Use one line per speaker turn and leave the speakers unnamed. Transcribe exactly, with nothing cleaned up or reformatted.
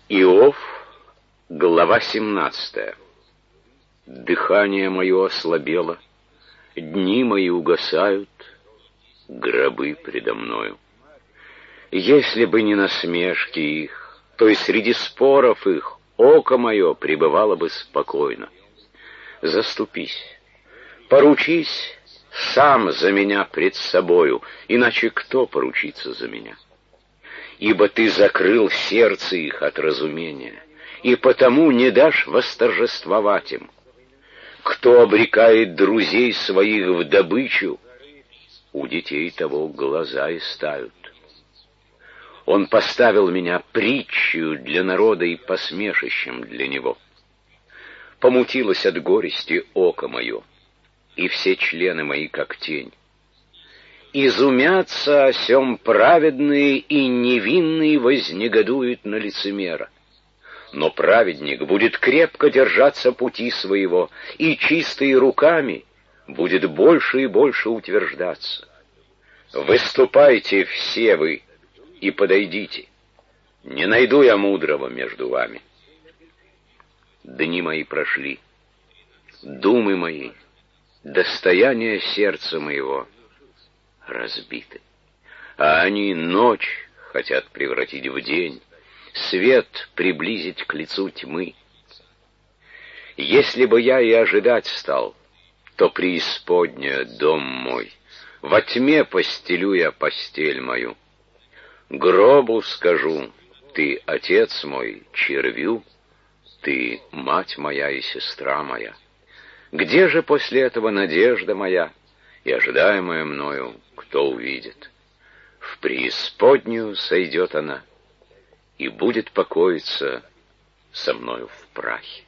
Иов, глава семнадцатая. Дыхание мое ослабело, дни мои угасают, гробы предо мною. Если бы не насмешки их, то и среди споров их око мое пребывало бы спокойно. Заступись, поручись сам за меня пред собою, иначе кто поручится за меня? Ибо ты закрыл сердце их от разумения, и потому не дашь восторжествовать им. Кто обрекает друзей своих в добычу, у детей того глаза истают. Он поставил меня притчью для народа и посмешищем для него. Помутилось от горести око мое, и все члены мои, как тень. Изумятся о сем праведные и невинные вознегодуют на лицемера. Но праведник будет крепко держаться пути своего, и чистые руками будет больше и больше утверждаться. Выступайте все вы и подойдите. Не найду я мудрого между вами. Дни мои прошли, думы мои, достояние сердца моего разбиты, а они ночь хотят превратить в день, свет приблизить к лицу тьмы. Если бы я и ожидать стал, то преисподняя дом мой, во тьме постелю я постель мою. Гробу скажу: ты отец мой, червю, ты мать моя и сестра моя. Где же после этого надежда моя и ожидаемая мною, кто увидит? В преисподнюю сойдет она и будет покоиться со мною в прахе.